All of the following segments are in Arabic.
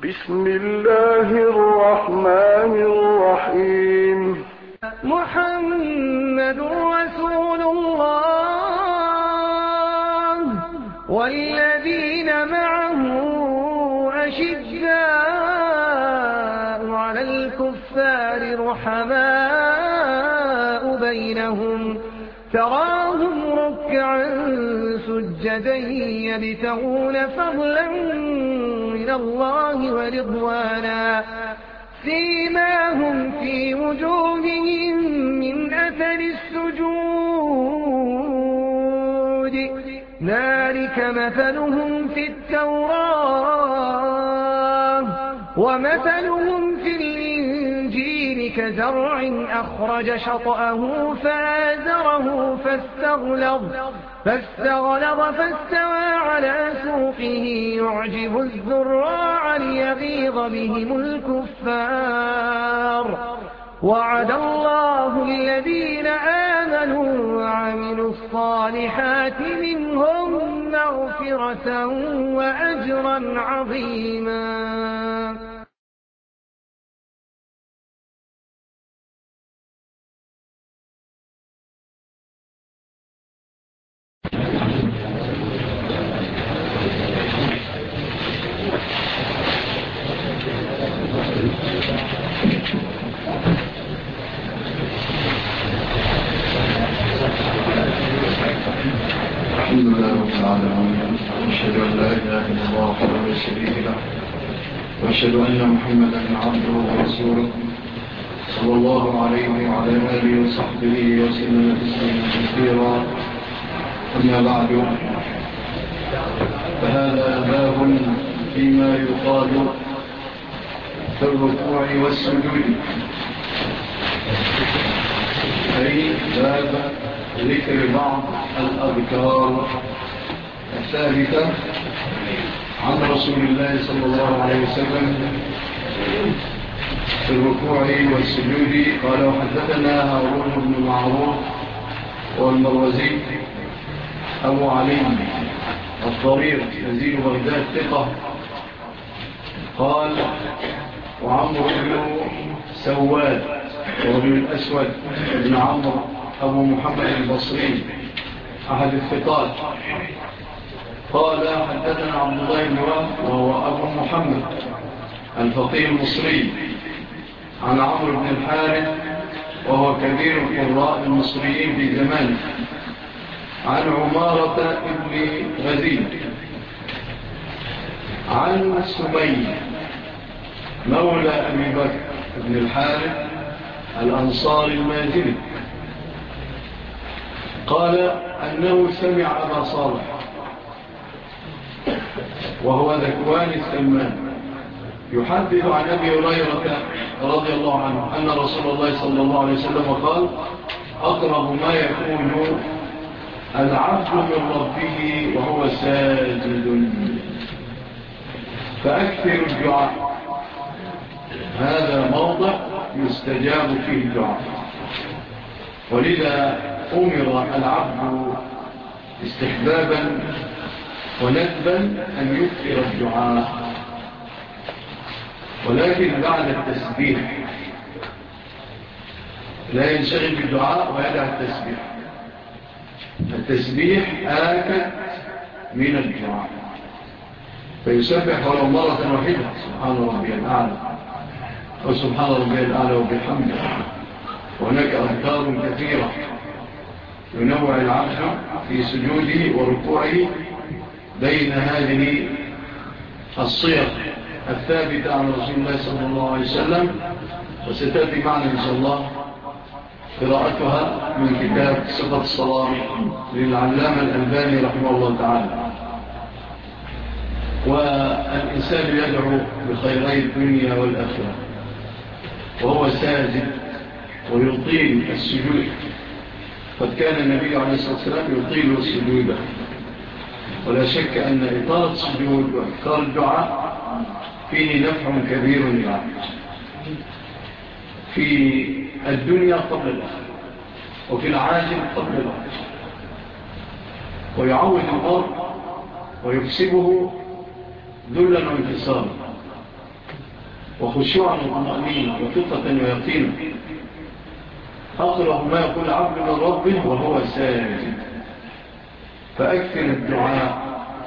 بسم الله الرحمن الرحيم. محمد رسول الله والذين معه أشداء على الكفار رحماء بينهم تراهم ركعا سجدا يبتغون فضلا من الله ورضوانا سيماهم في وجوههم من أثر السجود ذلك مثلهم في التوراة ومثلهم في الإنجيل كزرع أخرج شطأه فآزره فاستغلظ فاستوى على سوقه يعجب الزراع ليغيظ بهم الكفار وعد الله الذين آمنوا وعملوا الصالحات منهم مغفرة وأجرا عظيما. الحمد لله رب العالمين، وأشهد أن لا إله إلا الله وحده لا شريك له، وأشهد أن محمدا عبده ورسوله صلى الله عليه وعلى آله وصحبه وسلم تسليما كثيرا. أما بعد، فهذا باب فيما يقال في الركوع والسجود، أي باب ذكر بعض الأذكار الثابتة عن رسول الله صلى الله عليه وسلم في الركوع والسجود. قال: وحدثنا هارون بن معروف والمروزي أبو علي الضرير نزيل بغداد ثقة. قال: وعمرو بن سواد وابن الأسود بن عمرو أبو محمد البصري أحد الثقات. قال: حدثنا عبد الله بن وهب وهو أبو محمد الفقيه المصري عن عمرو بن الحارث وهو كبير القراء المصريين في زمانه عن عمارة بن غزيل عن سمي مولى أبي بكر بن الحارث الأنصار المازني قال أنه سمع أبا صالح وهو ذكوان السمان يحدث عن أبي هريرة رضي الله عنه أن رسول الله صلى الله عليه وسلم قال: أقرب ما يكون العبد من ربه وهو ساجد فأكثر الدعاء. هذا موضع يستجاب فيه الدعاء، ولذا أمر العبد استحبابا وندبا أن يكثر الدعاء، ولكن بعد التسبيح لا ينشغل بالدعاء ويدع التسبيح. التسبيح آكد من الدعاء، فيسبح ولو مرة واحدة سبحان ربي الأعلى وسبحان ربي الأعلى وبحمده. وهناك أذكار كثيرة ينوع العبد في سجوده وركوعه بين هذه الصيغ الثابتة عن رسول الله صلى الله عليه وسلم، وستأتي معنا إن شاء الله قراءتها من كتاب صفة الصلاة للعلامة الألباني رحمه الله تعالى. والإنسان يدعو بخيري الدنيا والآخرة وهو ساجد ويطيل السجود. قد كان النبي عليه الصلاة والسلام يطيل السجود، ولا شك أن إطالة السجود وإكثار الدعاء فيه نفع كبير للعبد في الدنيا قبل الآخرة وفي العاجل قبل الآخرة، ويعود المرء ويكسبه ذلا وانكسارا. وخشوعا وطمأنينة وثقة ويقينا، أقرب ما يقول عبد من ربه وهو ساجد، فأكثر الدعاء.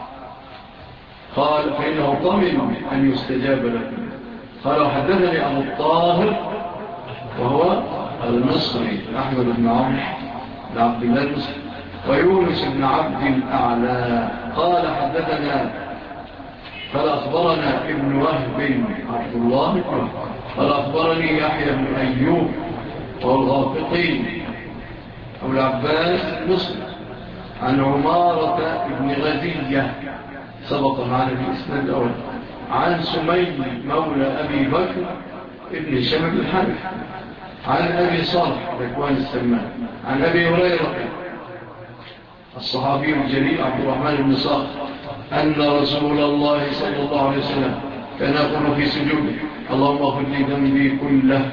قال فإنه طمن أن يستجاب له. قال وحدثني أبو الطاهر وهو المصري أحمد بن عمرو بن عبد الله المصري، ويونس بن عبد الأعلى قال حدثنا، قال أخبرنا ابن وهب عبد الله بن وهب قال أخبرني يحيى بن أيوب والغافقي أبو العباس مسلم عن عمارة بن غزية سبق معنا في الإسناد الأول، عن سمي مولى أبي بكر ابن هشام بن الحارث عن أبي صالح ذكوان السمان عن أبي هريرة الصحابي الجليل عبد الرحمن بن صخر أن رسول الله صلى الله عليه وسلم كان يقول في سجوده اللهم اغفر لي ذنبي كله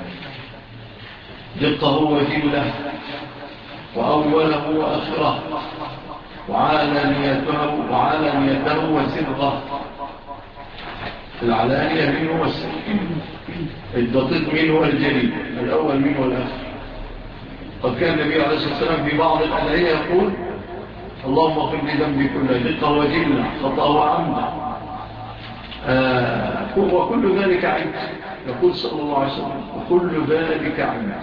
دقه وجله وأوله وآخره وعلانيته وسره، العلانية منه والسر، الدقيق منه والجليل، الأول منه والآخر. قد كان النبي عليه الصلاة والسلام في بعض الأدعية يقول اللهم اغفر لي ذنبي كله دقه وجله خطأه وعمده وكل ذلك عند، يقول صلى الله عليه وسلم وكل ذلك عند.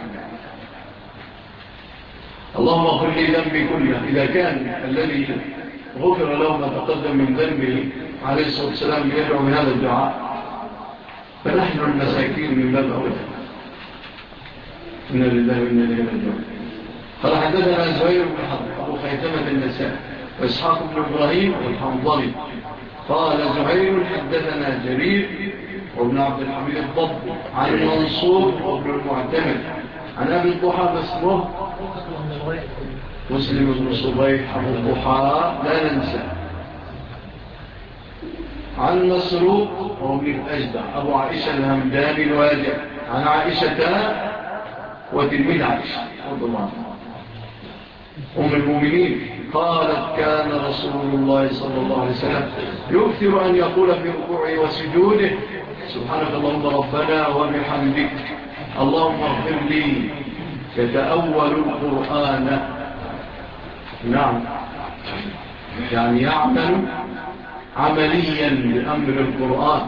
اللهم اغفر لي ذنبي كله، إذا كان الذي غفر له ما تقدم من ذنبه عليه الصلاة والسلام يدعو بهذا الدعاء، فنحن المساكين من باب أولى. إنا لله وإنا إليه راجعون. قال حدثنا زهير بن حرب أبو خيثمة النسائي وإسحاق بن إبراهيم والحنظلي قال زهير حدثنا جرير وابن عبد الحميد الضبي عن منصور وابن المعتمر عن أبي الضحى باسمه مسلم بن صبيح أبو الضحى لا ننسى، عن مسروق وابن الأجدع أبو عائشة الهمداني الواجع عن عائشة وتلميذ عائشة رضي الله عنها أم المؤمنين قالت كان رسول الله صلى الله عليه وسلم يكثر أن يقول في ركوعه وسجوده سبحانك اللهم ربنا وبحمدك اللهم اغفر لي، يتأول القرآن، نعم يعني يعمل عمليا بأمر القرآن.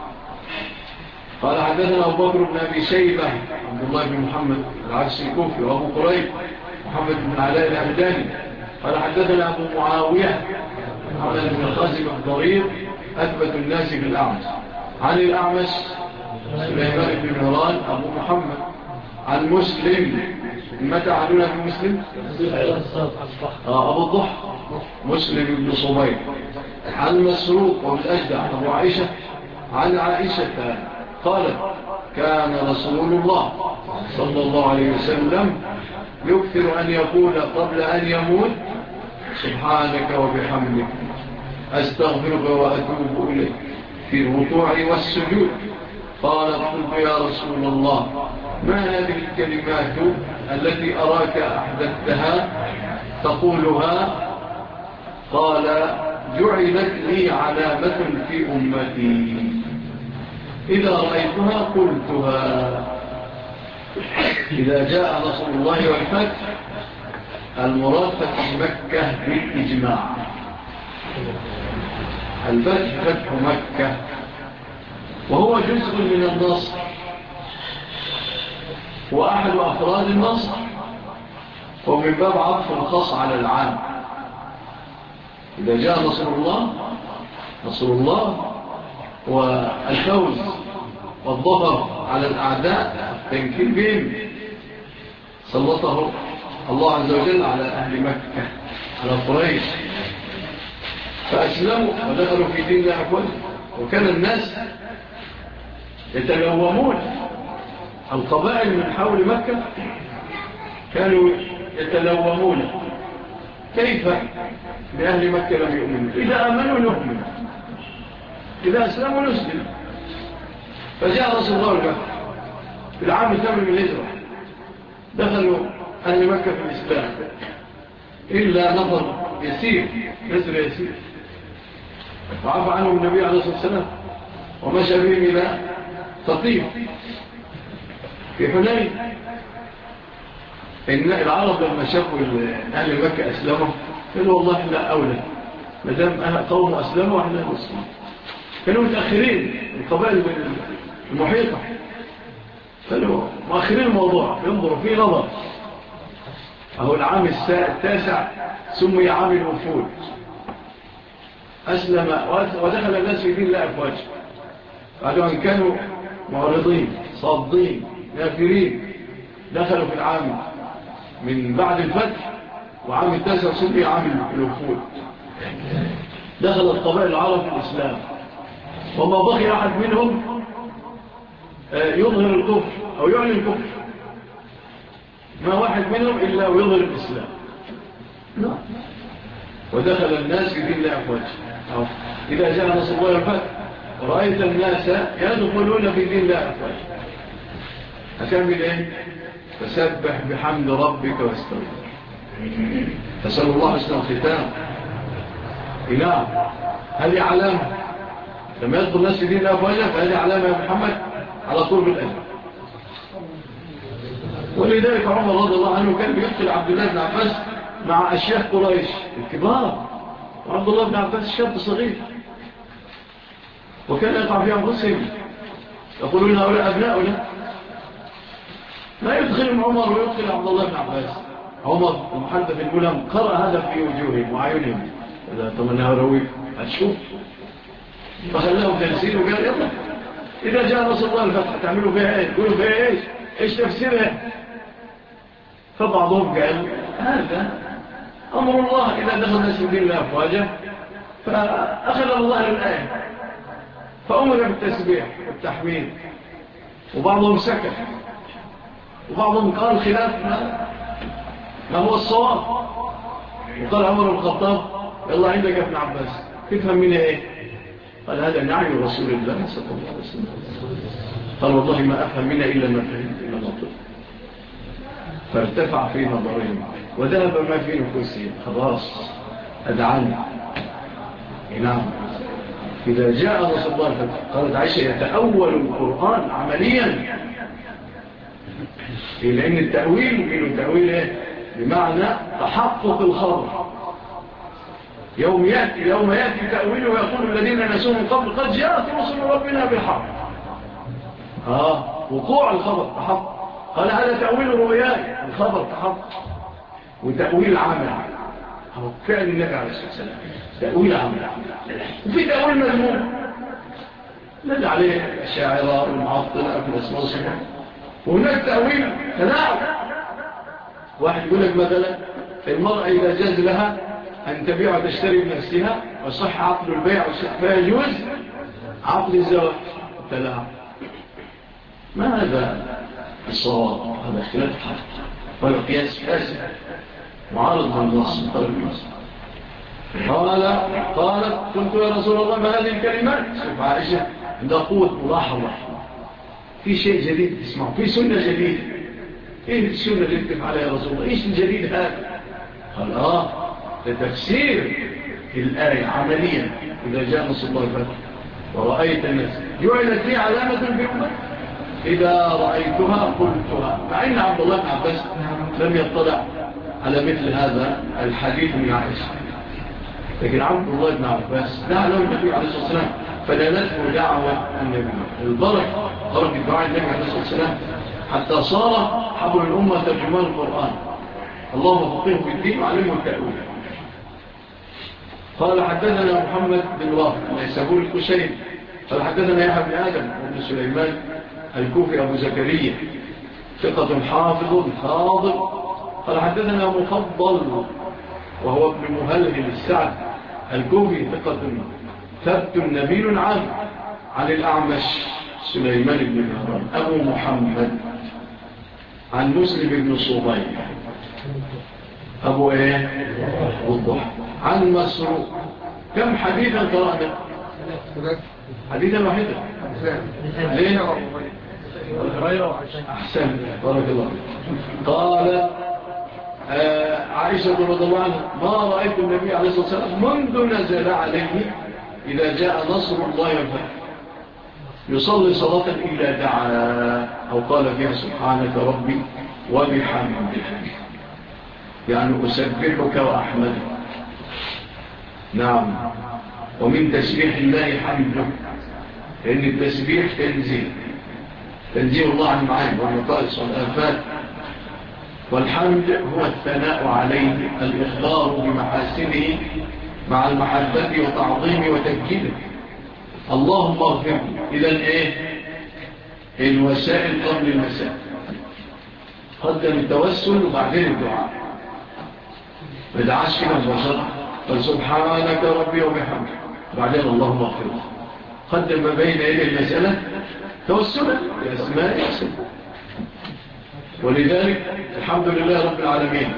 قال حدثنا أبو بكر بن أبي شيبة عبد الله بن محمد العبسي الكوفي وأبو قريب محمد بن علاء الأهداني قال حدثنا أبو معاوية محمد بن خازم الضرير أثبت الناس في الأعمش عن الأعمش سليمان بن مهران أبو محمد عن مسلم، متى عنونا في مسلم أبو الضحى مسلم بن صبيح عن مسروق وبالأجدع أبو عائشة عن عائشة قالت كان رسول الله صلى الله عليه وسلم يكثر أن يقول قبل أن يموت سبحانك وبحمدك أستغفرك وأتوب إليك في الركوع والسجود. قالت قلت يا رسول الله ما هذه الكلمات التي أراك أحدثتها تقولها؟ قال جعلت لي علامة في أمتي إذا رأيتها قلتها. إذا جاء نصر الله والفتح المراد فتح مكة بالإجماع، الفتح فتح مكة وهو جزء من النصر وأحد أفراد النصر، ومن باب عطف الخاص على العام. إذا جاء نصر الله والفوز والظفر على الأعداء التمكين بهم سلطه الله عز وجل على أهل مكة على قريش فأسلموا ودخلوا في دين الله أفواجا. وكان الناس يتلومون، القبائل من حول مكة كانوا يتلومون كيف بأهل مكة لم يؤمنوا، إذا آمنوا نؤمن، إذا أسلموا نسلم. فجاء رسول الله المكة في العام 8 من الهجرة، دخلوا أهل مكة في الإسلام إلا نظر يسير نزل يسير، وعفى عنهم النبي عليه الصلاة والسلام ومشى بهم إلى ثقيف في حنين. إن العرب لما شافوا أهل مكة أسلموا قالوا والله إحنا أولى مدام قوم أسلموا وإحنا نسلم. كانوا متأخرين القبائل المحيطة، كانوا مؤخرين الموضوع ينظروا فيه نظر. أهو العام التاسع سمي عام الوفود، أسلم ودخل الناس في دين الله أفواجا بعد أن كانوا معرضين صادين نافرين. دخلوا في العام من بعد الفتح، وعام التاسع سمي عام الوفود. دخل القبائل العرب في الإسلام، وما بقي أحد منهم يظهر الكفر أو يعلن الكفر، ما واحد منهم إلا ويظهر الإسلام. ودخل الناس في دين الله أفواجا. إذا جاء نصر الله والفتح ورأيت الناس يدخلون في دين الله أفواجا، هتعمل إيه؟ فسبح بحمد ربك واستغفر. فسأل الله حسن الختام. إله هذه علامة لما يدخل الناس في دين الله أفواجا، فهذه علامة يا محمد على قرب الأجل. ولذلك عمر رضي الله عنه كان بيدخل عبد الله بن عباس مع أشياخ قريش الكبار، وعبد الله بن عباس شاب صغير، وكان يقع في أنفسهم يقولون هؤلاء أبناؤنا. ما يدخلهم عمر ويدخل عبد الله بن عباس. عمر المحدث الملهم قرأ هذا في وجوههم وعيونهم، إذا تمنى رويك هتشوف. فخلاهم تنسين وقال يلا إذا جاء نصر الله الفتح تعملوا فيها إيه؟ تقولوا فيها إيش؟ إيش تفسيرها؟ فبعضهم قال هذا أمر الله إذا دخل الناس في دين الله أفواجا، فأخذ الله الآية فأمر بالتسبيح والتحميد. وبعضهم سكت، وبعضهم قال خلاف ما هو الصواب. وقال عمر بن الخطاب يلا عندك ابن عباس تفهم منها إيه؟ قال هذا نعي رسول الله صلى الله عليه وسلم. قال والله ما أفهم منها إلا ما فهمت إلا نطق. فارتفع في نظرهم وذهب ما في نفوسهم. خلاص أدعاني. نعم. إذا جاء رسول الله قالت عائشة يتأول القرآن عمليا، لأن التأويل من التأويل إيه؟ بمعنى تحقق الخبر. يوم يأتي تأويله ويقول الذين نسوا من قبل قد جاءت رسل ربنا بالحق. وقوع الخبر تحقق. قال هذا تأويل رؤياي، الخبر تحقق. وتأويل عمل هو فعل النبي عليه الصلاة والسلام، تأويل عمل. وفي تأويل مذموم لدى عليه الشاعرة والمعطلة في الأسماء والصفات. وهناك تأويل تلاعب. واحد يقول لك مثلا المرأة إذا جاز لها أن تبيع وتشتري بنفسها وصح عقد البيع فيجوز عقد الزواج. تلاعب. ما هذا الصواب؟ هذا اختلاف حق والقياس فاسد معارض بالنص. قالت قلت يا رسول الله ما هذه الكلمات؟ شوف عائشة عندها قوة ملاحظة، في شيء جديد تسمعه، في سنة جديدة. ايه السنة اللي تفعلها يا رسول الله؟ ايش الجديد هذا؟ قال لتفسير الآية عمليا. إذا جاء نصر الله الفتح ورأيت الناس جعلت لي علامة في أمتي إذا رأيتها قلتها. مع أن عبد الله بن عباس لم يطلع على مثل هذا الحديث من عائشة، لكن عبد الله بن عباس دعا له النبي عليه الصلاة والسلام فنالته دعوة النبي البركة دعاء النبي عليه الصلاة والسلام حتى صار حبر الأمة ترجمان القرآن. اللهم فقهه في الدين وعلمه التأويل. قال حدثنا محمد بن رافع النيسابوري الكشري قال حدثنا يحيى بن آدم وابن سليمان الكوفي أبو زكريا ثقة حافظ فاضل. قال حدثنا مفضل وهو ابن مهلهل السعد الكوفي ثقة ثبت نبيل عن الأعمش سليمان بن مهران أبو محمد عن مسلم بن صبي أبو الضحى عن مسروق. كم حديثا قرأنا؟ حديثا واحدا. ليه؟ أحسن بارك الله. قال عائشة رضي الله عنها ما رأيت النبي عليه الصلاة والسلام منذ نزل عليه إذا جاء نصر الله والفتح. يصلي صلاة إلا دعا أو قال فيها سبحانك ربي وبحمدك، يعني أسبحك وأحمدك. نعم. ومن تسبيح الله حمده، لأن التسبيح تنزيه الله عن المعاني والنقائص والآفات، والحمد هو الثناء عليه، الإخبار بمحاسنه مع المحبة وتعظيمه وتمجيده. اللهم اغفر. إذن إيه؟ الوسائل قبل المسائل. قدم التوسل وبعدين الدعاء، ما دعاش كده مباشرة. فسبحانك ربي وبحمدك، بعدين اللهم اغفر. قدم ما بين يدي المسألة توسلا بأسماء يحسن. ولذلك الحمد لله رب العالمين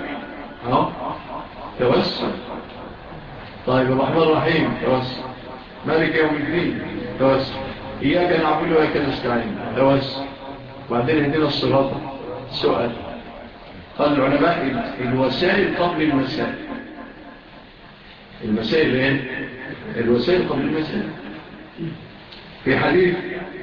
توسل. طيب الرحمن الرحيم توسل. مالك يوم الدين توسل. إياك نعبد وإياك نستعين توسل. بعدين اهدنا الصراط. سؤال. قال العلماء الوسائل قبل المسائل. المسائل ايه؟ الوسائل قبل المسائل. في حديث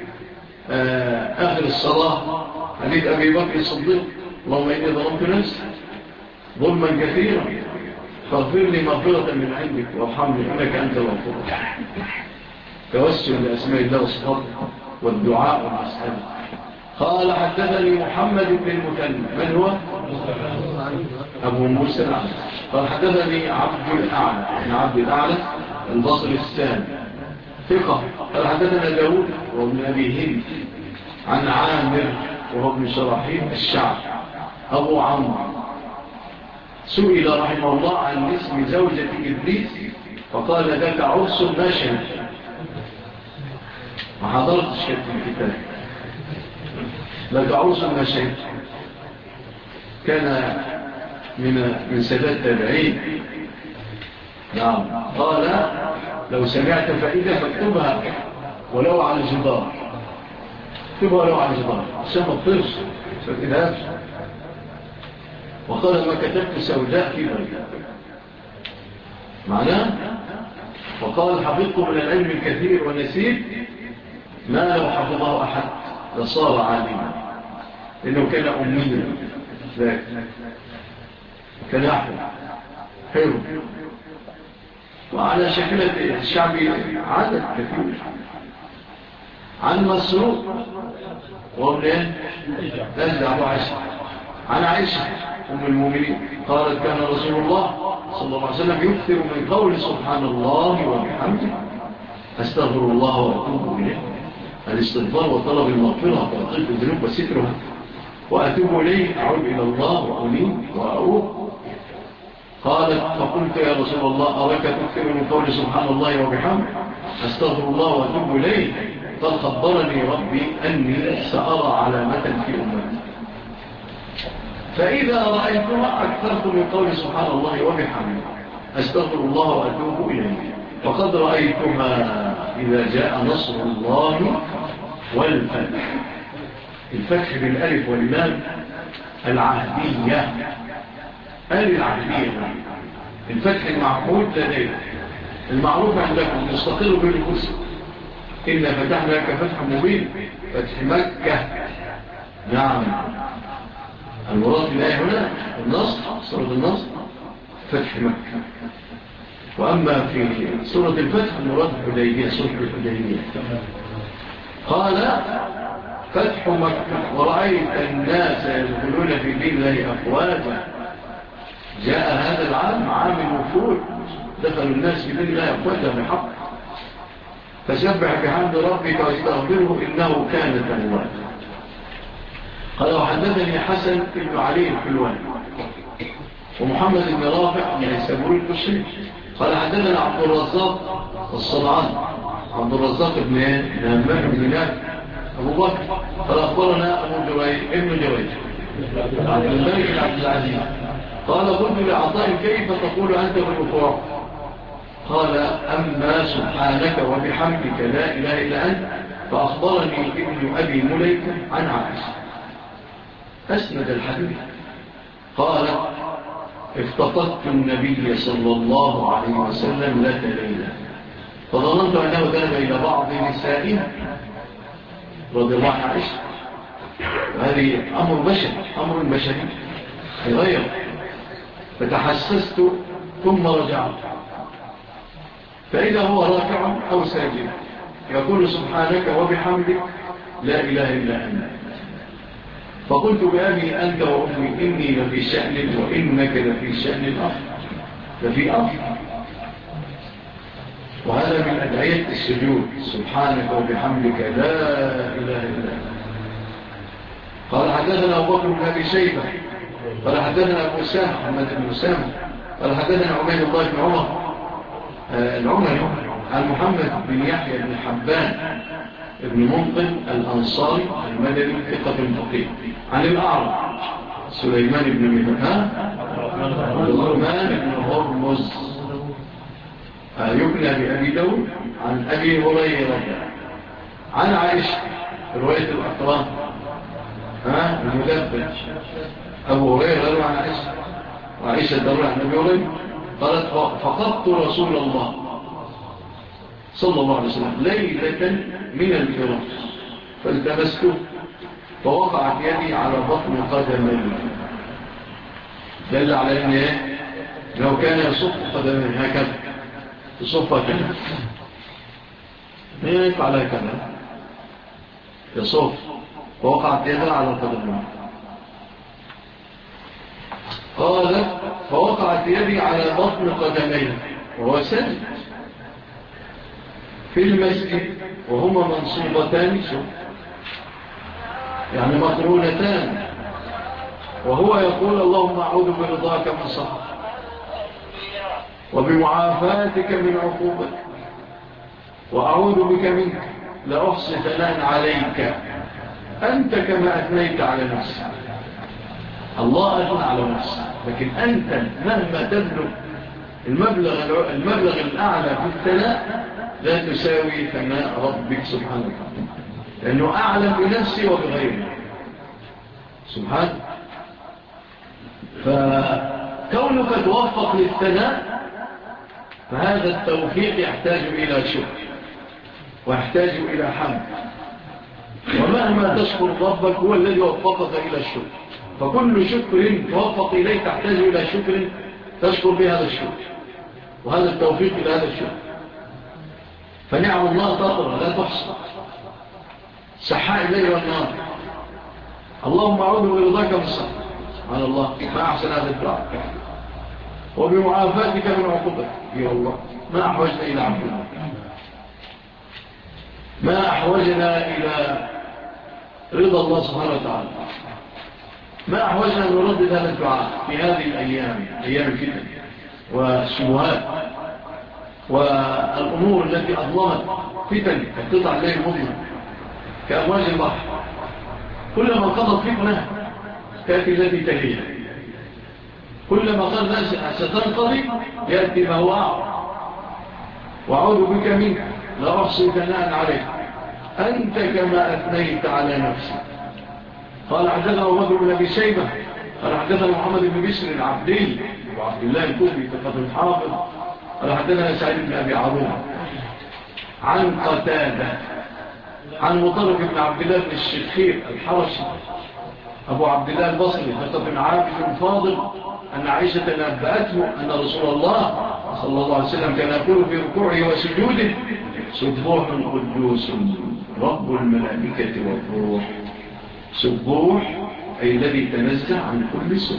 آخر الصلاة، حديث أبي بكر الصديق: اللهم إني ظلمت نفسي ظلما كثيرا فاغفر لي مغفرة من عندك وارحمني إنك أنت الغفور. توسل لأسماء الله وصفاته والدعاء والمسألة. قال حدثني محمد بن المثنى. من هو؟ أبو موسى الأعلى. قال حدثني عبد الأعلى البصري الثاني ثقة. قال حدثنا داود وابن أبي هند عن عامر وهو ابن شراحيل الشعب أبو عمرو. سئل رحمه الله عن اسم زوجة إبليس فقال ذاك عرس ما شهد. ما حضرتش كتب الكتاب. ذاك عرس ما شهد. كان من سادات التابعين. نعم. قال لو سمعت فائدة فاكتبها ولو على الجدار. اكتبها ولو على الجدار عشان ما تطيرش فالإلهاف. وقال ما كتبت سوداء في بلد معناه. وقال حفظت من العلم الكثير ونسيت ما لو حفظه أحد لصار عالما، لأنه كان أميا ذاك كان يحفظ حلو. وعلى شكلة الشعب عدد كثير. عن مسروق وابن نزع أبو عائشة عن عائشة أم المؤمنين قالت كان رسول الله صلى الله عليه وسلم يكثر من قول سبحان الله وبحمده أستغفر الله وأتوب إليه. الاستغفار وطلب المغفرة وتغفير الذنوب وسترها، وأتوب إليه أعود إلى الله وأنيب وأعود. قالت فقلت يا رسول الله أراك تكثر من قول سبحان الله وبحمده أستغفر الله وأتوب إليه. قال خبرني ربي أني سأرى علامة في أمتي فإذا رأيتها أكثرت من قول سبحان الله وبحمده أستغفر الله وأتوب إليه. وقد رأيتها إذا جاء نصر الله والفتح. الفتح بالألف واللام العهدية. العهدية الفتح المعهود لديه المعروف عندكم مستقر بالنفوس. إن فتحنا لك فتح مبين فتح مكة. نعم. المراد في الآية هنا النصر، سورة النصر فتح مكة. وأما في سورة الفتح المراد الحديبية، سورة الحديبية. قال فتح مكة ورأيت الناس يدخلون في دين الله أفواجا. جاء هذا العام عام الوفود، دخل الناس في دين الله أفواجا بحق. فسبح بحمد ربك واستغفره إنه كان توابا. قال وحدثني حسن بن علي الحلواني ومحمد بن رافع بن السبوري القشري قال حدثنا عبد الرزاق الصنعاني عبد الرزاق بن همام بن نافع أبو بكر قال أخبرنا أبو جريج ابن جريج عبد الملك بن عبد العزيز قال قلت لعطاء كيف تقول أنت بالركوع؟ قال أما سبحانك وبحمدك لا إله إلا أنت. فأخبرني ابن أبي مليكة عن عائشة أسند الحديث. قال افتقدت النبي صلى الله عليه وسلم ذات ليلة فظننت أنه ذهب إلى بعض نسائه رضي الله عن عائشة. هذه أمر بشري يغير. فتحسست ثم رجعت، فإذا هو راكع أو ساجد يقول سبحانك وبحمدك لا إله إلا أنت. فقلت بأبي أنت وأمي إني لفي شأن وإنك لفي شأن لفي أرض. وهذا من أدعية السجود، سبحانك وبحمدك لا إله إلا أنت. قال حدثنا أبو بكر بن أبي شيبة قال حدثنا أبو أسامة محمد بن أسامة قال حدثنا عبيد الله بن عمر العمري عن محمد بن يحيى بن حبان ابن منقل الأنصاري المدني ثقة فقيه عن الأعرج سليمان بن مهان بن هرمز يبنى بأبي داود عن أبي هريرة عن عائشة رواية الأقران المدبج أبو هريرة روى عن عائشة وعائشة روى عن أبي هريرة قالت فقدت رسول الله صلى الله عليه وسلم ليلة من الفراش فالتمسته فوقعت يدي على بطن قدمي. دل على أنه لو كان يصف قدمي هكذا يصفها كذا ما يفعل هكذا يصف فوقعت يدها على قدمي. قال فوقعت يدي على بطن قدمي وهو سجد في المسجد وهما منصوبتان يعني مقرونتان وهو يقول اللهم أعوذ برضاك من سخطك وبمعافاتك من عقوبتك وأعوذ بك منك لا أحصي ثناء عليك أنت كما أثنيت على نفسك. الله أثنى على نفسك لكن أنت مهما تبلغ المبلغ الأعلى في الثناء لا تساوي ثناء ربك سبحانه وتعالى لأنه أعلم بنفسي وبغيره سبحانه. فكونك توفق للثناء فهذا التوفيق يحتاج إلى شكر ويحتاج إلى حمد ومهما تشكر ربك هو الذي وفقك إلى الشكر. فكل شكر توفق إليه تحتاج إلى شكر تشكر بهذا الشكر وهذا التوفيق إلى هذا الشكر. فنعم الله تطرى لا تحصى سحاء الليل والنهار. اللهم أعوذ برضاك من سخطك سبحان الله ما أحسن هذا الدعاء وبمعافاتك من عقوبتك يا الله ما أحوجنا إلى عفوك ما أحوجنا إلى رضا الله سبحانه وتعالى ما أحوجنا أن نردد هذا الدعاء في هذه الأيام أيام الفتن والشبهات والأمور التي أظلمت فتن تقطع الليل المظلم كأمواج البحر كلما قضت فتنة تأتي التي تليها كلما قال الناس ستنقضي يأتي ما هو أعظم وأعوذ بك منك لا أحصي ثناء عليك أنت كما أثنيت على نفسك. قال حدثنا أبو بكر بن أبي شيبة قال حدثنا محمد بن بشر العبدي وعبد الله الكوفي ثقة الحافظ قال حدثنا سعيد بن أبي عروبة عن قتادة عن مطرف بن عبد الله بن الشخير الحرشي أبو عبد الله البصري ثقة عابد فاضل أن عائشة نبأته أن رسول الله صلى الله عليه وسلم كان يقول في ركوعه وسجوده سبوح قدوس رب الملائكة والروح. سبوح أي الذي تنزه عن كل سوء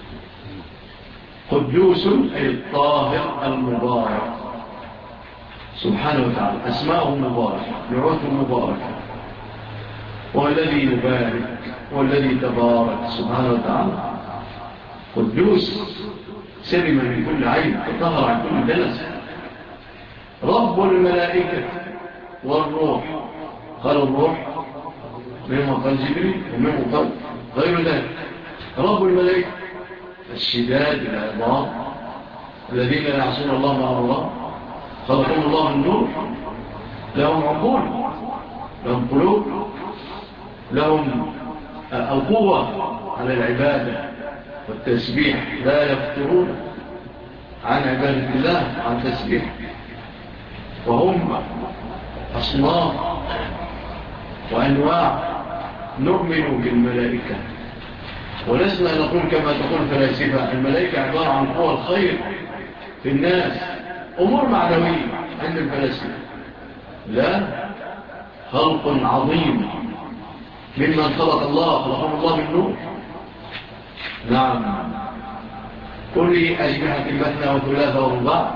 قدوس أي الطاهر المبارك سبحانه وتعالى أسماءه مباركة نعوته مباركة والذي يبارك والذي تبارك سبحانه وتعالى. قدوس سلم من كل عين تطهر عن كل دنس. رب الملائكة والروح قال الروح مما قال جبريل ومما قال غير ذلك. رب الملائكة الشداد العظام الذين لا يعصون الله مع الله خلقهم الله النور لهم عقول لهم قلوب لهم القوة على العبادة والتسبيح لا يفترون عن عبادة الله عن تسبيح وهم أصناف وأنواع. نؤمن بالملائكة ولسنا نقول كما تقول فلاسفة الملائكة عبارة عن قوى الخير في الناس، أمور معنوية عند الفلاسفة. لا، خلق عظيم ممن خلق الله من نور. نعم. قل لي أجنحة مثنى وثلاثة ورباع،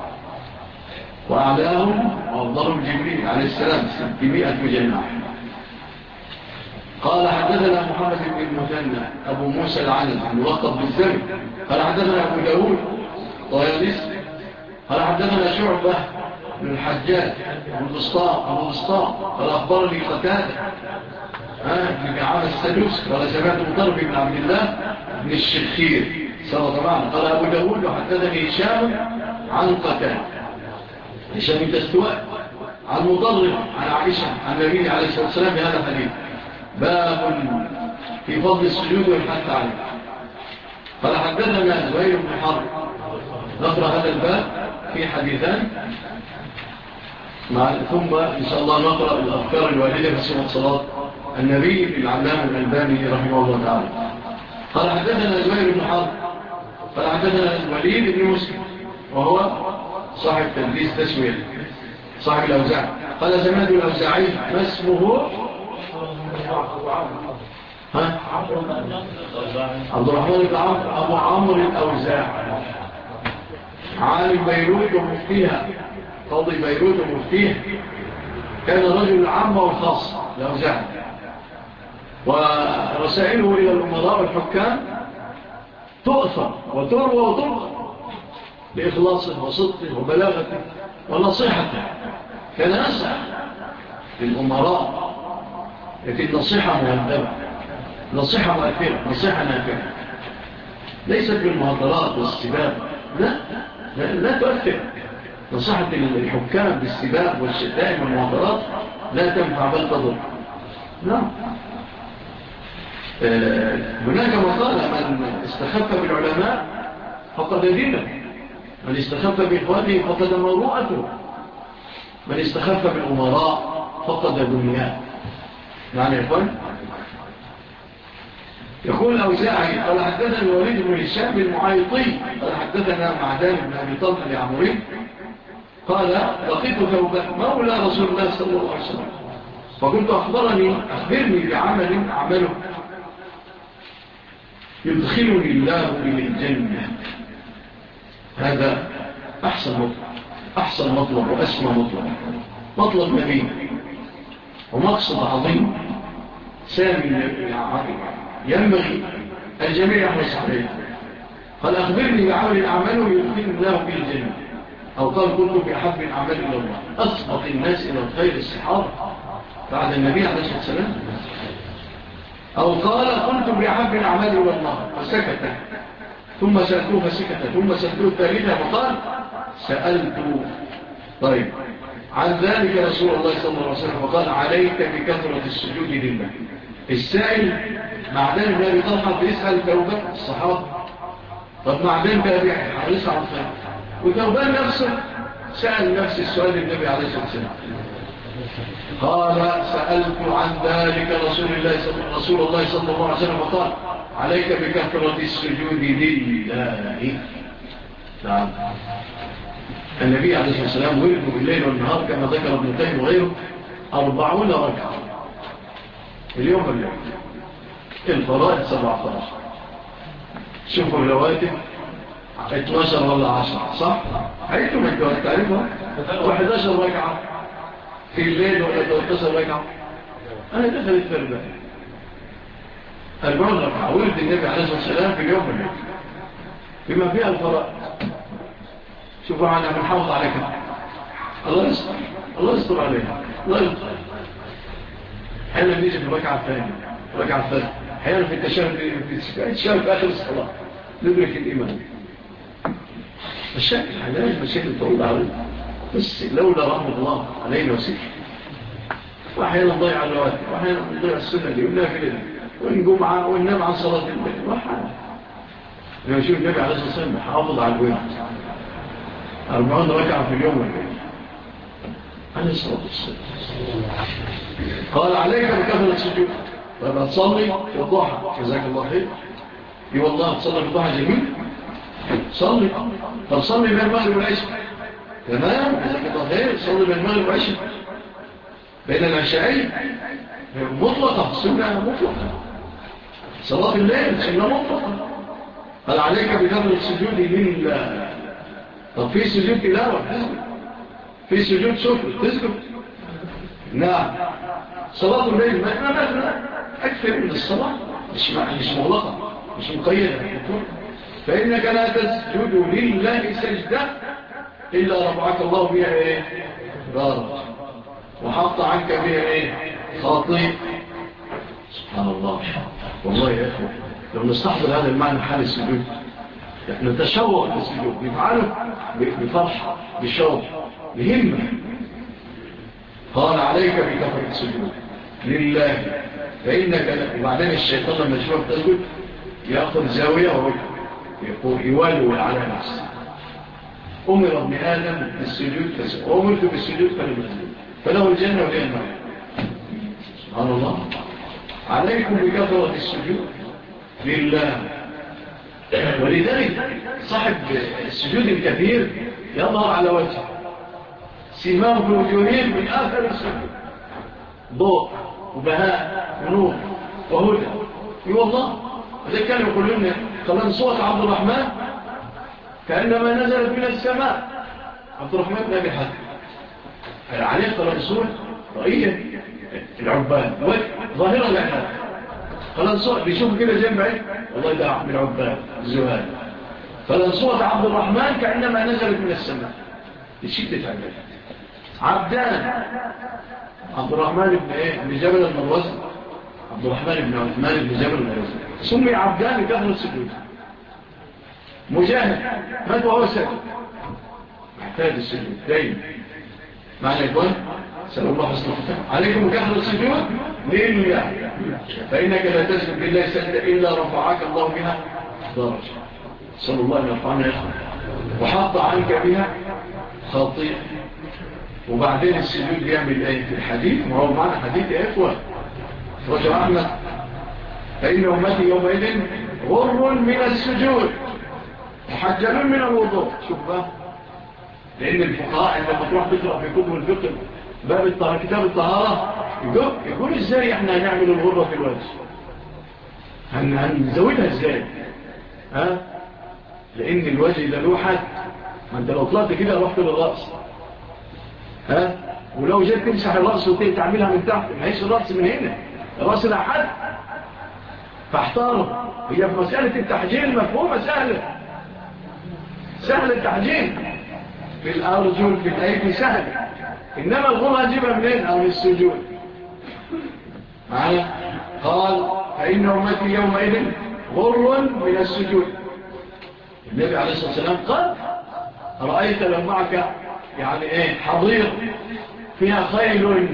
وأعلاهم وأفضلهم جبريل عليه السلام 600 جناح. قال حدثنا محمد بن المثنى أبو موسى العنز الملقب بالزمن قال حدثنا أبو داود طيالس قال حدثنا شعبة بن الحجاج أبو البسطام قال أخبرني قتادة بن عامر السدوس قال سمعت مطرب بن عبد الله بن الشخير سبق معنا. قال أبو داود وحدثني هشام عن قتادة هشام الدستواء عن مطرب عن عائشة عن النبي عليه الصلاة والسلام بهذا الحديث باب في فضل السجود والحث عليه. قال حدثنا زهير بن حرب. نقرأ هذا الباب في حديثان ثم إن شاء الله نقرأ الأفكار الوالدة في سنة صلاة النبي للعلامة الألباني رحمه الله تعالى. قال حدثنا زهير بن حرب قال حدثنا الوليد بن مسلم وهو صاحب تدليس تسوية صاحب الأوزاع. قال سمعت الأوزاعي ما اسمه عبد الرحمن بن أبو عمرو الأوزاع عالم بيروت ومفتيها قاضي بيروت ومفتيها. كان رجل العامة والخاصة الأوزاع، ورسائله إلى الأمراء والحكام تؤثر وتروى وتلقى بإخلاصه وصدقه وبلاغته ونصيحته. كان أسعى للأمراء لكن نصيحة مهذبة، نصيحة مؤثرة، نصيحة نافعة، ليست بالمهضرات والسباب. لا تؤثر. نصيحة الحكام بالسباب والشتائم والمهضرات لا تنفع بل تضر. نعم. هناك مقالة من استخف بالعلماء فقد دينه، من استخف بإخوانه فقد مروءته، من استخف بالأمراء فقد دنياه. معنى يا إخوان. يقول الأوزاعي قال حدثنا الوليد بن هشام بالمعايطي قال حدثنا معدان بن أبي طلق العمري قال لقيت ثوبان مولى رسول الله صلى الله عليه وسلم فقلت أخبرني بعمل أعمله يدخلني الله إلى الجنة. هذا أحسن مطلب وأسمى مطلب نبي ومقصد عظيم سامي ينبغي الجميع يحرص عليه. قال أخبرني بعمل أعمله يدخلني الله إلى الجنة، أو قال كنت بأحب الأعمال إلى الله. أسبق الناس إلى الخير الصحابة بعد النبي عليه الصلاة والسلام. أو قال كنت بأحب الأعمال إلى الله فسكت، ثم سألته فسكت، ثم سألته الثالثة فقال سألت طيب عن ذلك رسول الله صلى الله عليه وسلم فقال عليك بكثرة السجود لله. السائل معدان بن أبي طلحة بيسأل توبة الصحابة، طب معدان تابع حريص على الخير، وتوبان نفسه سأل نفس السؤال للنبي عليه الصلاة والسلام. قال سألت عن ذلك رسول الله صلى الله عليه وسلم فقال عليك بكثرة السجود لله. نعم. النبي عليه الصلاة والسلام ولد بالليل والنهار كما ذكر ابن تيمية وغيره 40 ركعة اليوم والليل. الفرائض 17. شوفوا الرواتب 12 ولا 10 صح؟ حيثم انتوا تعرفها 11 ركعة في الليل ولا 13 ركعة. أنا دخلت في 40 ركعة ولد النبي عليه الصلاة والسلام في اليوم والليل بما فيها الفرائض. شوفوا عنها بنحافظ عليك. الله يستر عليها. الله يستر. حيانا نيجي في الركعة الثانية حيانا في التشهد في آخر الصلاة ندرك الإيمان. الشكل علاج مشاكل طويل علينا بس لولا رحمة الله علينا وسيح. وأحيانا نضيع الرواتب وأحيانا نضيع السنة دي والنافلة دي والجمعة وننام عن صلاة الليل وحانا. لما نشوف النبي عليه الصلاة والسلام حافظ على الوقت 40 ركعة في اليوم والليل. عليه الصلاة والسلام. قال عليك بكثرة السجود. طيب هتصلي في الضحى جزاك الله خير. اي والله تصلي في الضحى جميل. صلي. طب صلي بين المغرب والعشاء. تمام جزاك الله خير. صلي بين المغرب والعشاء بين العشاءين مطلقة. سنة مطلقة. صلاة الليل سنة مطلقة. قال عليك بكثرة السجود لله. طب في سجود تلاوة تسجد، في سجود شكر تسجد. نعم. صلاة الليل مثلا أكثر من الصلاة، مش مغلقة، مش مقيدة. فإنك لا تسجد لله سجدة إلا رفعك الله بها إيه؟ درجة، وحط عنك بها إيه؟ خاطئ. سبحان الله. والله يا أخوة لو نستحضر هذا المعنى حال السجود نتشوق بالسجود، نفعله بفرح بشوق بهمة. قال عليك بكثرة السجود لله فإنك وبعدين الشيطان لما يشوفك تسجد يأخذ زاوية ويولو على نفسه. أمر ابن آدم بالسجود فسجد، أمرت بالسجود فلم أسجد، فله الجنة وليه النار. سبحان الله. عليكم بكثرة السجود لله. ولذلك صاحب السجود الكثير يظهر على وجهه سماه في وجوههم من آخر السجود، ضوء وبهاء ونور وهدى. والله وذلك كانوا يقولون قلن صوت عبد الرحمن كأنما نزلت من السماء. عبد الرحمن بن أبي حاتم عليه قلن صوت رأيه العباد ظاهرة العباد. قلن صوت بيشوف كده جنب عين والله ده من العباد الزهاد. قلن صوت عبد الرحمن كأنما نزلت من السماء لشدة عباد. عبدان عبد الرحمن بن ايه بن جبل المروزي، عبد الرحمن بن عثمان بن جبل المروزي سمي عبدان لكثرة السجود. مجاهد مات وهو سجد، محتاج السجود دايما. معنى يقول سأل الله حسن الختام عليكم كثرة السجود لله فإنك لا تسجد بالله سجد إلا رفعك الله بها درجة. صلى الله عليه وسلم وحط عنك بها خطيئة. وبعدين السجود يعمل ايه في الحديث؟ ما هو معنى حديث يا إخوة رجل أحمد فإن أمتي يومئذ غر من السجود محجلون من الوضوء. شوف بقى، لأن الفقهاء عندما تروح تقرأ في كتب الفقه باب كتاب الطهارة يقول ازاي احنا هنعمل الغرة في الوجه، هنزودها ازاي؟ لأن الوجه ده له حد. ما انت لو طلعت كده رحت للرأس ولو جيت تمسح الرأس وتعملها من تحت ما هيش الرأس من هنا، الرأس لا حد. فاحتاروا هي في مسألة التحجيل مفهومة سهل التحجيل في الأرجل في الأيدي سهل، إنما الغرة أجيبها منين؟ أو من السجود. معنا قال فإن أمتي يومئذ غر من السجود. النبي عليه الصلاة والسلام قال رأيت لو معك يعني ايه حضير فيها خيل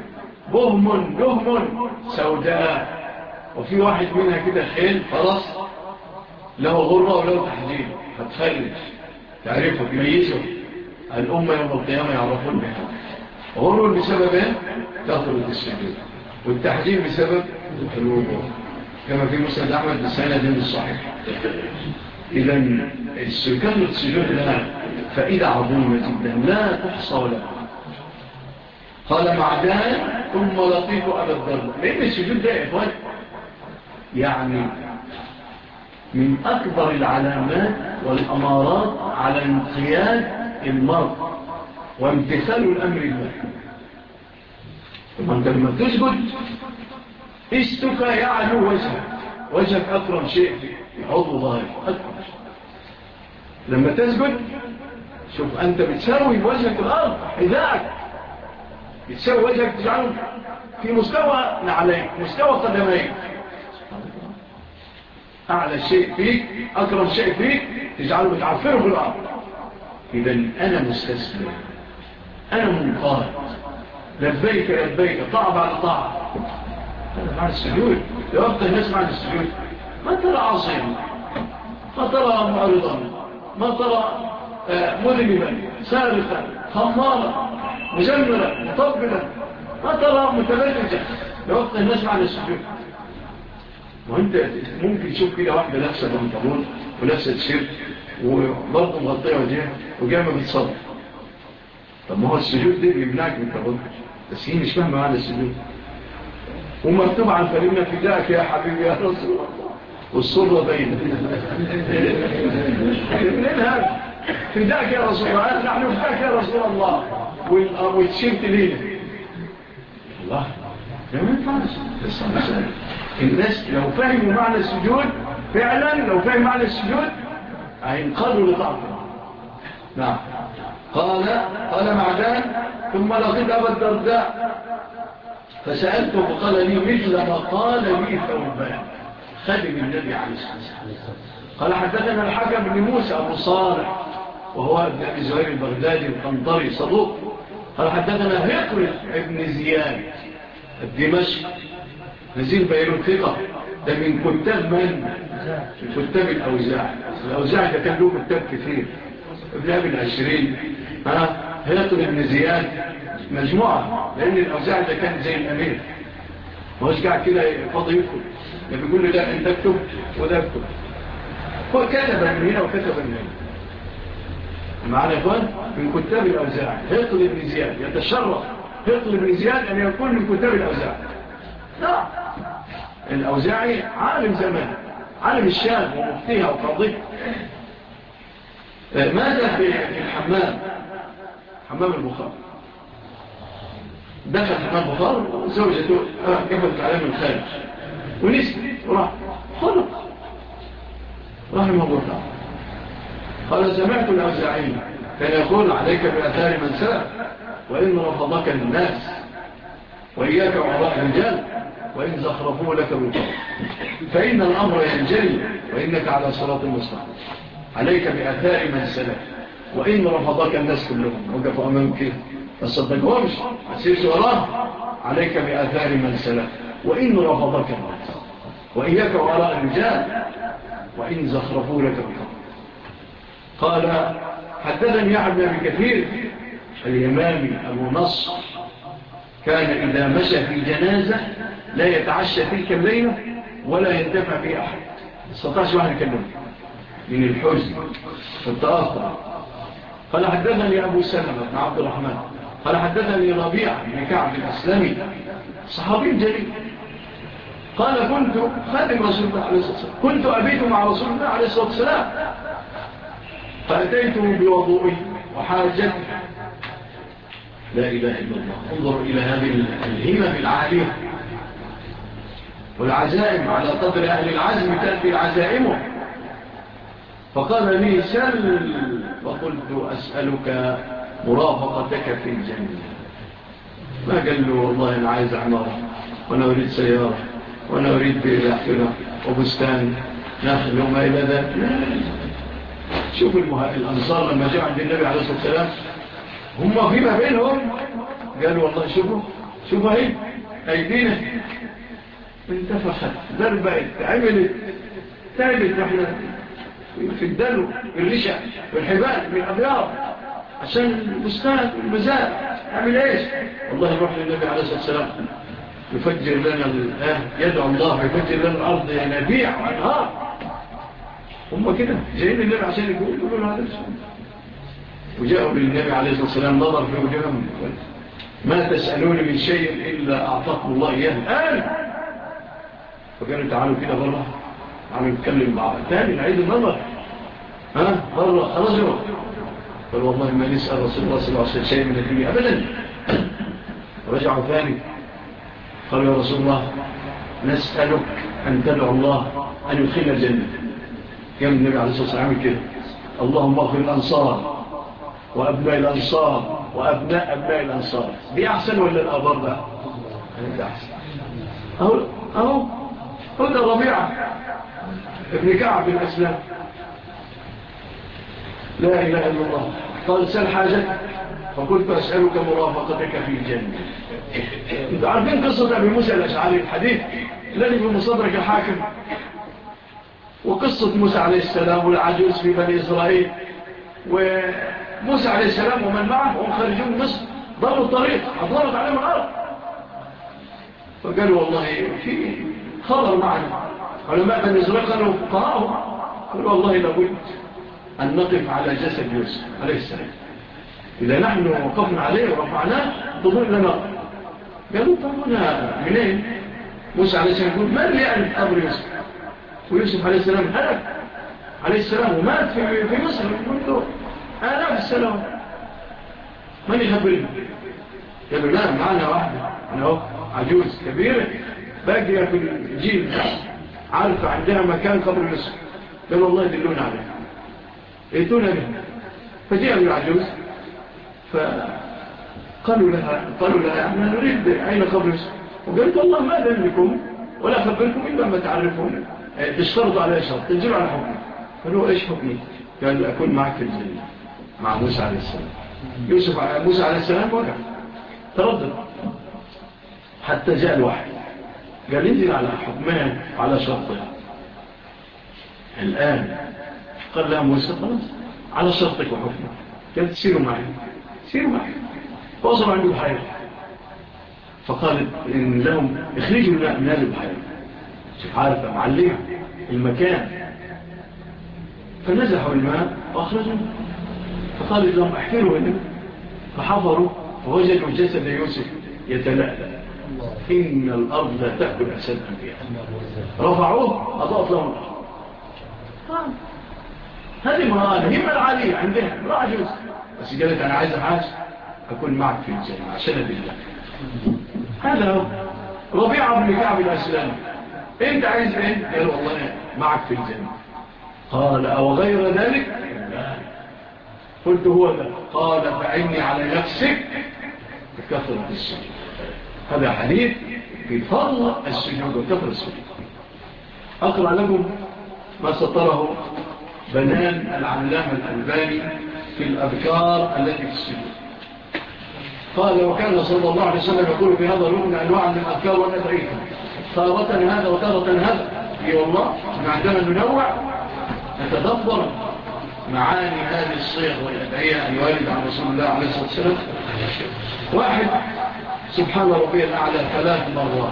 بهم سوداء وفي واحد منها كده خيل فرس له غرة وله تحجيل هتخرج تعرفه تميزه الأمة يوم القيامة يعرفون بها. غرة بسبب ايه؟ كثرة السجود، والتحجيل بسبب الوضوء كما في مسند أحمد بسند الصحيح. إذن كثرة السجود لها فإذا عظيمة جدا لا تحصى ولا. قال معدان ثم لطيف أبا الدرداء. لأن السجود ده يا إخوان يعني من أكبر العلامات والأمارات على انقياد المرء وامتثال الأمر الله. وانت لما تسجد استك يعلو وجهك أكرم شيء في عضو ظاهر أكرم شيء. لما تسجد شوف أنت بتساوي وجهك الأرض حذاءك، بتساوي وجهك تجعله في مستوى نعليك مستوى قدميك. أعلى شيء فيك أكرم شيء فيك تجعله بتعفره في الأرض. إذن أنا مستسلم، أنا منقاد، لبيك لبيك طاعة بعد طاعة. هذا معنى السجود. لو أبقى الناس معنى السجود ما ترى عاصيا، ما ترى معرضا، ما ترى مذنبا سارقا خمارا مزمرة مطبلة ما ترى متبرجة لوقت الناس على السجود. وانت ممكن تشوف كده واحدة لابسة بنطلون ولابسة تيشيرت وبرضه مغطية وجهها وجامة بتصلي. طب ما هو السجود ده بيمنعك من التبرج، بس هي مش فاهمة معنى السجود. ومكتوب عن فلمنا فداك يا حبيبي يا رسول الله والصورة بينه. منين هذا؟ فداك يا رسول الله، نحن فداك يا رسول الله والتيشيرت لينا. الله لا ما ينفعش. بس الناس لو فهموا معنى السجود فعلا، لو فهم معنى السجود هينقلوا لطاعته. نعم. قال معدان ثم لقيت أبا الدرداء فسألته فقال لي مثل ما قال لي ثوبان خادم النبي عليه الصلاة والسلام. قال حدثنا الحكم بن موسى أبو صالح وهو ابن أبي زهير البغدادي القنطري صدوق. قال حدثنا هقل ابن زياد الدمشق نزيل بيروت ثقة، ده من كتاب من كتاب الأوزاعي ده كان له كتاب كثير ابن أبي العشرين. هقل ابن زياد مجموعة، لأن الأوزاعي ده كان زي الأمير ما هوش قاعد كده فاضي يكتب، يعني بيقول له ده انت اكتب وده اكتب. هو كتب من هنا وكتب من هنا. معنا يا اخوان من كتاب الأوزاعي هقل ابن زياد. يتشرف هقل ابن زياد أن يكون من كتاب الأوزاعي. لا الأوزاعي عالم زمان، عالم الشام ومفتيها وقاضيها. ماذا في الحمام، حمام البخار. دخل حمام بخار وزوجته قفلت عليه من الخارج ونسي وراح خلق رحمه الله تعالى. قال سمعت الأوزاعي كان يقول عليك بأثار من سلف وإن رفضك الناس وإياك وعراء الرجال وإن زخرفوا لك بالقول فإن الأمر ينجلي وإنك على صراط مستقيم. عليك بأثار من سلف وإن رفضك الناس كلهم وقفوا أمامك فصدقهمش ما تسيرش وراه. عليك بآثار من سلف وإن رفضك الناس وإياك وراء الرجال وإن زخرفوا لك بالقول. قال حدثني يحيى بن كثير اليمامي أبو نصر كان إذا مشى في جنازة لا يتعشى تلك الليلة ولا ينتفع به أحد. 19 واحد يكلمه من الحزن والتأثر. قال حدثني أبو سلمة بن عبد الرحمن قال حدثني ربيع بن كعب الأسلمي صحابي جليل قال كنت خادم رسول الله عليه الصلاة والسلام، كنت أبيت مع رسول الله عليه الصلاة والسلام فأتيته بوضوئي وحاجتي. لا إله إلا الله. انظروا إلى هذه الهمة العالية والعزائم على قدر أهل العزم تأتي عزائمه. فقال لي سل فقلت أسألك مرافقتك في الجنة. ما قال له والله أنا عايز عمارة وأنا أريد سيارة وأنا أريد بيحفرة وبستان نخل وما إلى ذلك. شوف الأنصار لما جاء عند النبي عليه الصلاة والسلام هم فيما بينهم قالوا والله شوفوا هاي أيدينا انتفخت دربت عملت تابت نحن في الدلو بالرشع والحبال من أبيار عشان البستان والمزاد عمل ايش. والله يروح للنبي عليه الصلاة والسلام يفجر لنا يدعو الله يفجر لنا الأرض ينابيع وأنهار. هم كده جايين للنبي عشان يقولوا له هذا الشيء. وجاءوا للنبي عليه الصلاة والسلام نظر في وجههم ما تسألوني من شيء إلا أعطاكم الله إياه الآن. فقالوا تعالوا كده برا تعالوا نتكلم بعض ثاني نعيد النظر برا خرجوا. قال والله ما نسأل رسول الله صلى الله عليه وسلم شيء من الدنيا أبدا. رجعوا ثاني قالوا يا رسول الله نسألك أن تدعو الله أن يدخلنا الجنة. كان النبي عليه الصلاة والسلام كده اللهم اغفر الأنصار وأبناء الأنصار وأبناء أبناء الأنصار. دي أحسن ولا الأبر ده؟ دي أحسن. أهو ده ربيعة ابن كعب الأسلام لا إله إلا الله. قال سأل حاجتك فقلت أسألك مرافقتك في الجنة. انتوا عارفين قصة أبي موسى الأشعري الحديث الذي في مصدرك الحاكم وقصة موسى عليه السلام والعجوز في بني إسرائيل وموسى عليه السلام ومن معه وهم خارجون مصر ضلوا الطريق أضلت عليهم الأرض. فقالوا والله في خبر معنا علماء بني إسرائيل قالوا فقهاءهم قالوا والله لابد أن نقف على جسد يوسف عليه السلام، إذا نحن وقفنا عليه ورفعناه تضر لنا. قالوا طب هنا منين؟ موسى عليه السلام يقول من يعرف قبر يوسف؟ ويوسف عليه السلام هلك عليه السلام ومات في مصر منذ آلاف السنوات، من يخبرني؟ قالوا لا معنا واحدة أنا عجوز كبيرة باقية في الجيل عارفة عندها مكان قبر يوسف. قالوا الله يدلون عليه ائتونا به. فجاءوا العجوز فقالوا لها احنا نريد أين قبر يوسف؟ وقالت والله ما ذنبكم ولا خبركم إلا ما تعرفون، تشترطوا على شرط تنزلوا على حكمي. قالوا ايش حكمي؟ قال أكون معك في الجنة مع موسى عليه السلام. موسى عليه السلام وقع تردد حتى جاء الوحي قال انزل على حكمان على شرطه. الآن قال لها موسى خلاص على شرطك وحكمك. قالت سيروا معي فوصلوا عنده الحياة فقالت إن لهم اخرجوا الماء من هذه البحيرة. شوف عارفة معلمة المكان. فنزحوا الماء وأخرجوا فقالت لهم احفروا هنا. فحفروا فوجدوا جسد يوسف يتلألأ. إن الأرض لا تأكل أجساد الأنبياء. رفعوه أضاءت لهم الأرض. هذه امرأة الهمة العالية عندها امرأة عجوز بس قالت أنا عايزة حاجة أكون معك في الجنة عشان بالله. هذا هو ربيعة بن كعب الأسلامي. أنت عايز إيه؟ قال والله معك في الجنة. قال أو غير ذلك؟ لا. قلت هو ذا. قال فعني على نفسك بكثرة السجود. هذا حديث في فضل السجود وكثرة السجود. أقرأ لكم ما سطره بنان العلامة الألباني في الأذكار التي في السجود. قال وكان صلى الله عليه وسلم يقول في هذا الركن أنواع من الأذكار والأدعية تارة هذا وتارة هذا. اي والله عندما ننوع نتدبر معاني هذه الصيغ والأدعية الوارد عن رسول الله عليه الصلاة والسلام. واحد سبحان ربي الأعلى 3 مرات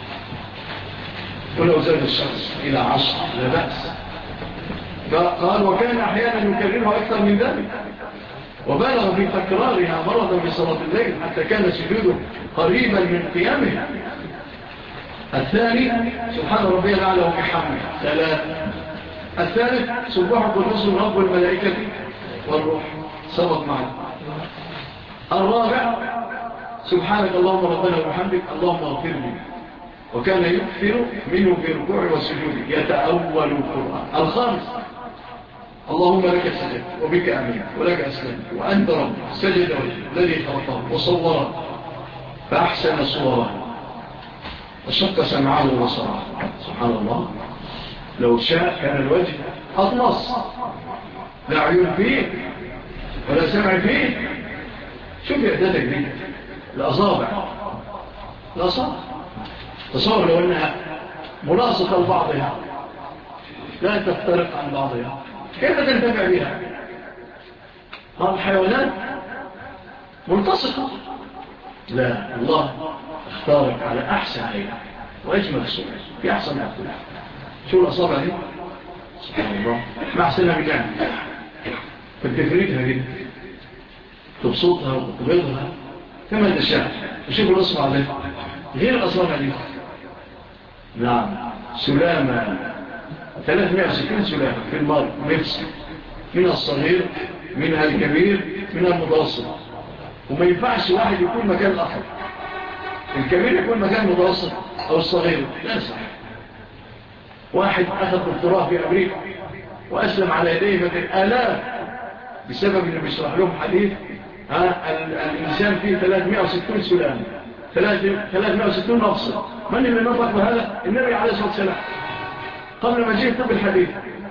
ولو زاد الشخص إلى 10 لا بأس. قال وكان أحيانا يكررها أكثر من ذلك وبالغ في تكرارها مرة في صلاة الليل حتى كان سجوده قريبا من قيامه. الثاني سبحان ربي الأعلى وبحمده 3. الثالث سبح قدوس رب الملائكة والروح سبق معه. الرابع سبحانك اللهم ربنا وبحمدك اللهم اغفر لي. وكان يكثر منه في ركوع والسجود يتأول القرآن. الخامس اللهم لك سجد وبك أمين ولك أسلم وأنت رب سجد وجه الذي خلقه وصوره فأحسن صوره وشق سمعه وبصره. سبحان الله لو شاء كان الوجه أطلس لا عيون فيه ولا سمع فيه. شوف يعتدك دي الأصابع تصور لو أنها ملاصقة لبعضها لا تفترق عن بعضها كيف تنتفع بها؟ هذه الحيوانات ملتصقة. لا الله اختارك على أحسن هيئة وأجمل صورة في أحسن أكل. شو الأصابع دي؟ سبحان الله ما أحسنها بجانب فتفريدها جدا تبسطها وتبغضها كما تشاء. وشوف الأصبع ده غير الأصابع دي. نعم سلامة 360 سلامة في المرء مفصل من الصغير منها الكبير منها المتوسط. وما ينفعش واحد يكون مكان الآخر. الكبير يكون مكان المتوسط أو الصغير لا صحيح. واحد أخذ دكتوراه في أمريكا وأسلم على يديه مثل آلاف بسبب أنه بيشرح لهم حديث الإنسان فيه 360 سلامة 360 مفصل. من اللي نطق بهذا؟ النبي عليه الصلاة والسلام قبل ما جاء طب الحديث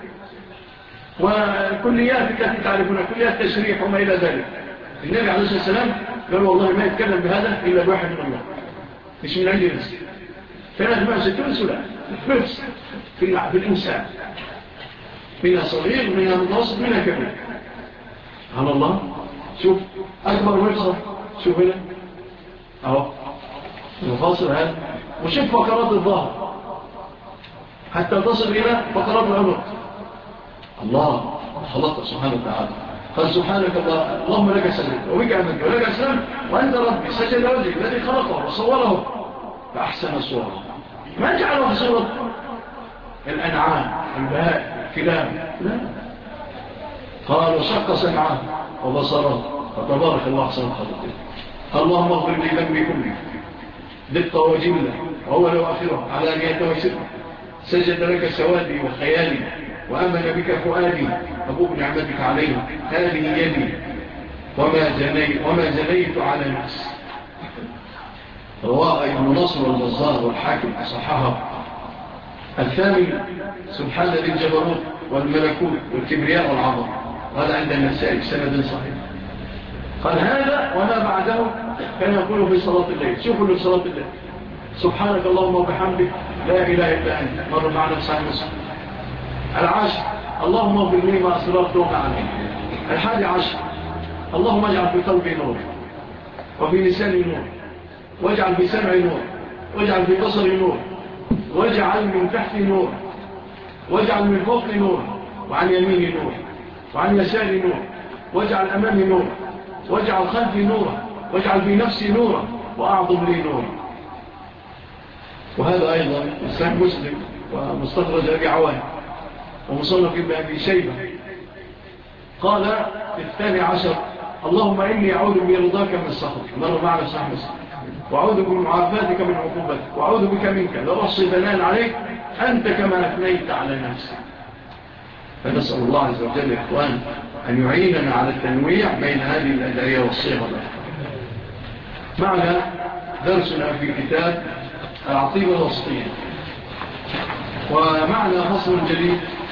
وكليات التي تعرفونها كليات تشريح وما إلى ذلك. النبي عليه الصلاة والسلام قال والله ما يتكلم بهذا إلا بواحد من الله مش من عند نفسه. 360 سلامة مفصل في الإنسان منها صغير منها متوسط منها كبير. سبحان الله شوف أكبر مفصل شوف هنا اهو المفاصل هذا، وشوف فقرات الظهر حتى تصل إلى فقرات العنق. الله خلقت سبحانه وتعالى، قال سبحانك اللهم لك سجد وبك أمنت ولك أسلم وأنت ربي. سجد وجهي الذي خلقه وصوره فأحسن صوره، ما جعله في صورة الأنعام البهائم الكلاب، لا. قال وشق سمعه وبصره فتبارك الله أحسن الخالقين. اللهم اغفر لي ذنبي كله دقة وجلة وأول وآخره على نيته وسره. سجد لك سوادي وخيالي وأمن بك فؤادي أبوك نعمتك علي. هذه يدي وما جنيت على نفسي. رواه ابن نصر والبزار والحاكم صححه. الثامن سبحان ذي الجبروت والملكوت والكبرياء والعظمة، وهذا عند النسائي بسند صحيح. قال هذا وما بعده كان يقول في صلاة الليل. شوفوا له صلاة الليل سبحانك اللهم وبحمدك لا إله إلا أنت، مر معنا بصحيح مسلم. العاشر اللهم اغفر لي ما أسررت وما عليك. 11 اللهم اجعل في قلبي نور وفي لساني نور واجعل في سمعي نور واجعل في بصري نور واجعل من تحتي نور واجعل من فوقي نور وعن يميني نور وعن يساري نور واجعل أمامي نور واجعل خلفي نورا واجعل في نفسي نورا وأعظم لي نورا. وهذا أيضا صحيح مسلم ومستخرج أبي عوان ومصنف ابن أبي شيبة. قال في 12 اللهم إني أعوذ برضاك من السخط، مر معنا صحيح مسلم، وأعوذ بمعافاتك من عقوبتك وأعوذ بك منك لا أحصي ثناء عليك أنت كما أثنيت على نفسك. فنسأل الله عز وجل يا إخوان أن يعيننا على التنويع بين هذه الأدعية والصيغة. معنا درسنا في كتاب العقيدة الوسطية، ومعنا فصل جديد